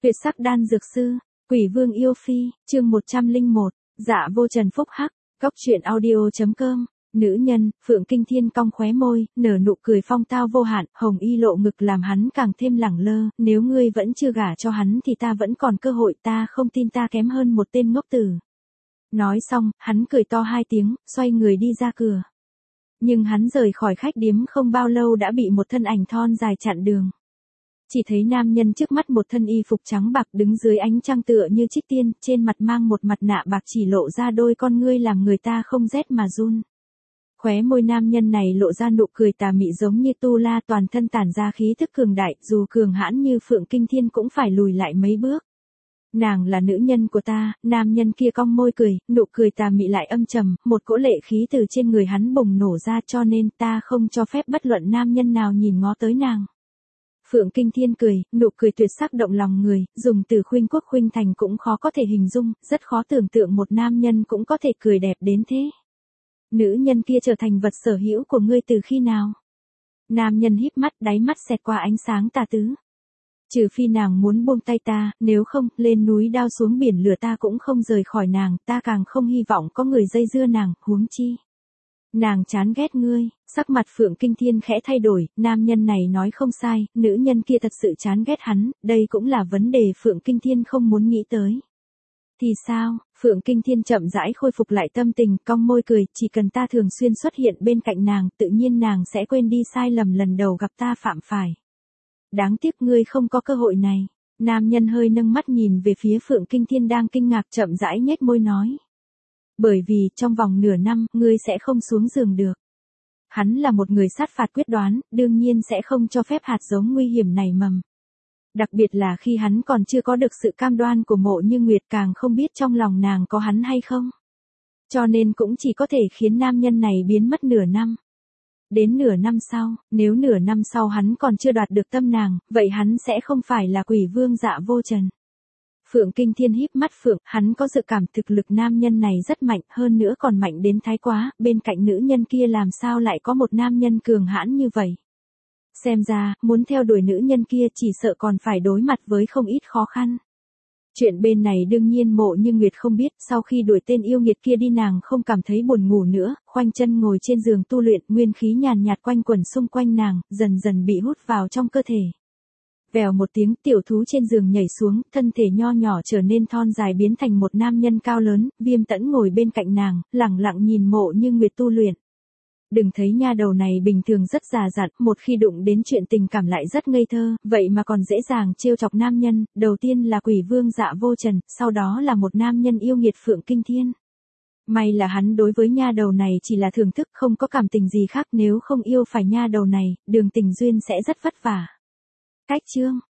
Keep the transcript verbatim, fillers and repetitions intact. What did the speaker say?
Tuyệt sắc đan dược sư, Quỷ Vương yêu phi, chương một trăm lẻ một, Dạ Vô Trần phúc hắc, cóc truyện audio chấm com. Nữ nhân, Phượng Kinh Thiên cong khóe môi, nở nụ cười phong tao vô hạn, hồng y lộ ngực làm hắn càng thêm lẳng lơ, nếu ngươi vẫn chưa gả cho hắn thì ta vẫn còn cơ hội, ta không tin ta kém hơn một tên ngốc tử. Nói xong, hắn cười to hai tiếng, xoay người đi ra cửa. Nhưng hắn rời khỏi khách điếm không bao lâu đã bị một thân ảnh thon dài chặn đường. Chỉ thấy nam nhân trước mắt một thân y phục trắng bạc đứng dưới ánh trăng tựa như trích tiên, trên mặt mang một mặt nạ bạc chỉ lộ ra đôi con ngươi làm người ta không rét mà run. Khóe môi nam nhân này lộ ra nụ cười tà mị giống như tu la, toàn thân tản ra khí thức cường đại, dù cường hãn như Phượng Kinh Thiên cũng phải lùi lại mấy bước. Nàng là nữ nhân của ta, nam nhân kia cong môi cười, nụ cười tà mị lại âm trầm, một cỗ lệ khí từ trên người hắn bùng nổ ra, cho nên ta không cho phép bất luận nam nhân nào nhìn ngó tới nàng. Phượng Kinh Thiên cười, nụ cười tuyệt sắc động lòng người, dùng từ khuynh quốc khuynh thành cũng khó có thể hình dung, rất khó tưởng tượng một nam nhân cũng có thể cười đẹp đến thế. Nữ nhân kia trở thành vật sở hữu của ngươi từ khi nào? Nam nhân híp mắt, đáy mắt xẹt qua ánh sáng tà tứ. Trừ phi nàng muốn buông tay ta, nếu không, lên núi đao xuống biển lửa ta cũng không rời khỏi nàng, ta càng không hy vọng có người dây dưa nàng, huống chi. Nàng chán ghét ngươi, sắc mặt Phượng Kinh Thiên khẽ thay đổi, nam nhân này nói không sai, nữ nhân kia thật sự chán ghét hắn, đây cũng là vấn đề Phượng Kinh Thiên không muốn nghĩ tới. Thì sao, Phượng Kinh Thiên chậm rãi khôi phục lại tâm tình, cong môi cười, chỉ cần ta thường xuyên xuất hiện bên cạnh nàng, tự nhiên nàng sẽ quên đi sai lầm lần đầu gặp ta phạm phải. Đáng tiếc ngươi không có cơ hội này. Nam nhân hơi nâng mắt nhìn về phía Phượng Kinh Thiên đang kinh ngạc, chậm rãi nhếch môi nói. Bởi vì, trong vòng nửa năm, ngươi sẽ không xuống giường được. Hắn là một người sát phạt quyết đoán, đương nhiên sẽ không cho phép hạt giống nguy hiểm này mầm. Đặc biệt là khi hắn còn chưa có được sự cam đoan của Mộ Như Nguyệt, càng không biết trong lòng nàng có hắn hay không. Cho nên cũng chỉ có thể khiến nam nhân này biến mất nửa năm. Đến nửa năm sau, nếu nửa năm sau hắn còn chưa đoạt được tâm nàng, vậy hắn sẽ không phải là Quỷ Vương Dạ Vô Trần. Phượng Kinh Thiên híp mắt Phượng, hắn có dự cảm thực lực nam nhân này rất mạnh, hơn nữa còn mạnh đến thái quá, bên cạnh nữ nhân kia làm sao lại có một nam nhân cường hãn như vậy. Xem ra, muốn theo đuổi nữ nhân kia chỉ sợ còn phải đối mặt với không ít khó khăn. Chuyện bên này đương nhiên Mộ Như Nguyệt không biết, sau khi đuổi tên yêu nghiệt kia đi nàng không cảm thấy buồn ngủ nữa, khoanh chân ngồi trên giường tu luyện, nguyên khí nhàn nhạt quanh quẩn xung quanh nàng, dần dần bị hút vào trong cơ thể. Vèo một tiếng, tiểu thú trên giường nhảy xuống, thân thể nho nhỏ trở nên thon dài biến thành một nam nhân cao lớn, Viêm Tẫn ngồi bên cạnh nàng, lẳng lặng nhìn Mộ Như Nguyệt tu luyện. Đừng thấy nha đầu này bình thường rất già dặn, một khi đụng đến chuyện tình cảm lại rất ngây thơ, vậy mà còn dễ dàng trêu chọc nam nhân, đầu tiên là Quỷ Vương Dạ Vô Trần, sau đó là một nam nhân yêu nghiệt Phượng Kinh Thiên. May là hắn đối với nha đầu này chỉ là thưởng thức, không có cảm tình gì khác, nếu không yêu phải nha đầu này, đường tình duyên sẽ rất vất vả. Cách chương,